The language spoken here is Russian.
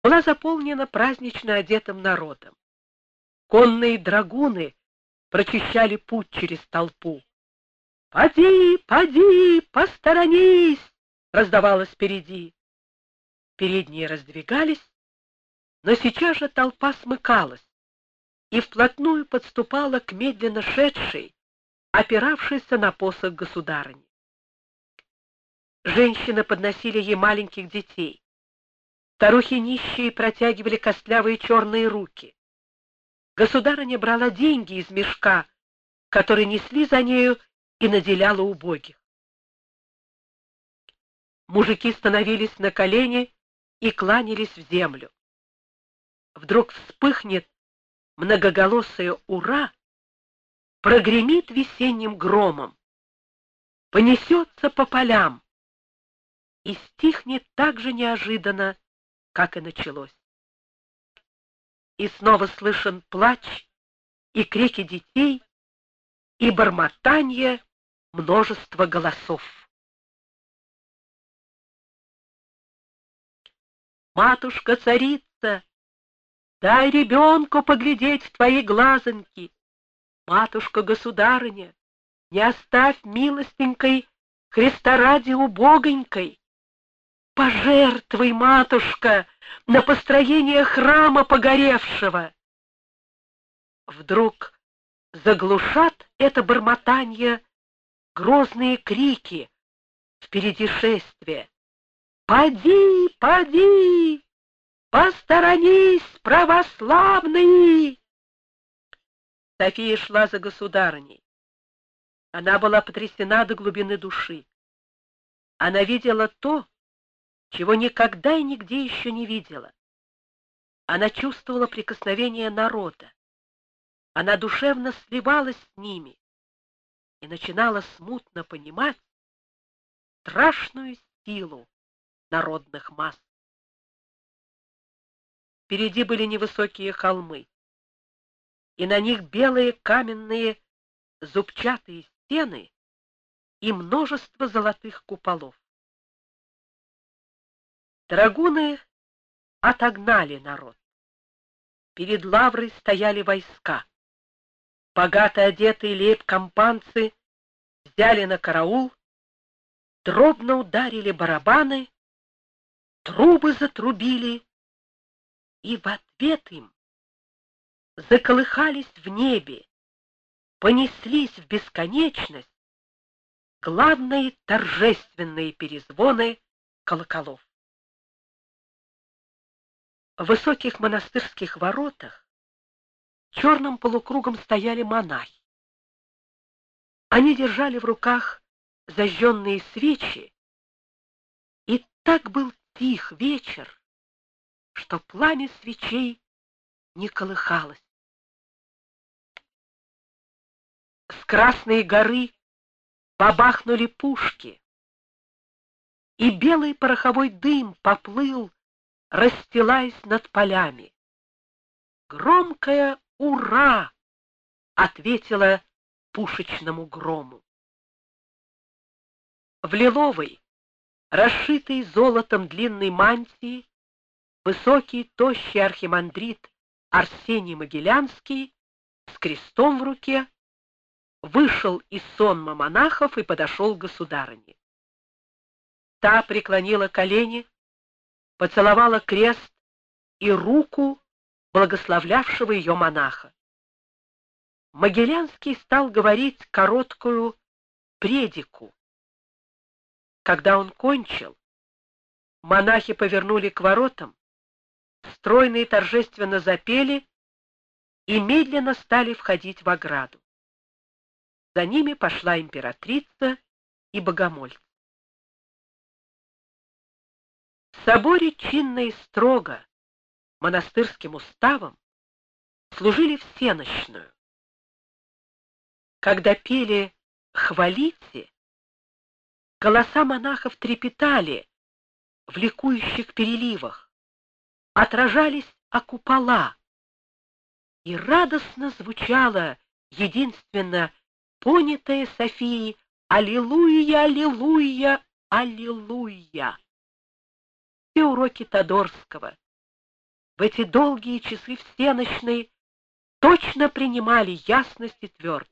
была заполнена празднично одетым народом. Конные драгуны прочищали путь через толпу. «Поди, поди, посторонись!» раздавалось впереди. Передние раздвигались, но сейчас же толпа смыкалась и вплотную подступала к медленно шедшей, опиравшейся на посох государыне. Женщины подносили ей маленьких детей. Старухи нищие протягивали костлявые черные руки. Государыня брала деньги из мешка, который несли за нею, и наделяла убогих. Мужики становились на колени и кланялись в землю. Вдруг вспыхнет многоголосое «Ура!», прогремит весенним громом, понесется по полям и стихнет так же неожиданно, как и началось. И снова слышен плач и крики детей, и бормотанье множества голосов. «Матушка-царица, дай ребенку поглядеть в твои глазоньки! Матушка-государыня, не оставь милостенькой Христа ради убогонькой! Пожертвуй, матушка, на построение храма погоревшего!» Вдруг заглушат это бормотанье грозные крики впереди шествия. «Поди, поди! Посторонись, православные!» София шла за государыней. Она была потрясена до глубины души. Она видела то, чего никогда и нигде еще не видела. Она чувствовала прикосновение народа. Она душевно сливалась с ними и начинала смутно понимать страшную силу народных масс. Впереди были невысокие холмы, и на них белые каменные зубчатые стены и множество золотых куполов. Драгуны отогнали народ. Перед лаврой стояли войска. Богато одетые лейб-компанцы взяли на караул, дробно ударили барабаны, трубы затрубили, и в ответ им заколыхались в небе, понеслись в бесконечность главные торжественные перезвоны колоколов. В высоких монастырских воротах черным полукругом стояли монахи. Они держали в руках зажженные свечи, и так был тих вечер, что пламя свечей не колыхалось. С Красной горы бабахнули пушки, и белый пороховой дым поплыл, расстилаясь над полями. Громкое «Ура!» ответило пушечному грому. В лиловой, расшитой золотом длинной мантии, высокий, тощий архимандрит Арсений Могилянский с крестом в руке вышел из сонма монахов и подошел к государыне. Та преклонила колени, поцеловала крест и руку благословлявшего ее монаха. Могилянский стал говорить короткую предику. Когда он кончил, монахи повернули к воротам, стройно и торжественно запели и медленно стали входить в ограду. За ними пошла императрица и богомольцы. В соборе чинно и строго, монастырским уставом, служили всенощную. Когда пели «Хвалите», голоса монахов трепетали в ликующих переливах, отражались о купола, и радостно звучало единственно понятое Софией «Аллилуйя, аллилуйя, аллилуйя». Все уроки Тодорского, в эти долгие часы всенощной точно принимали ясность и твердость.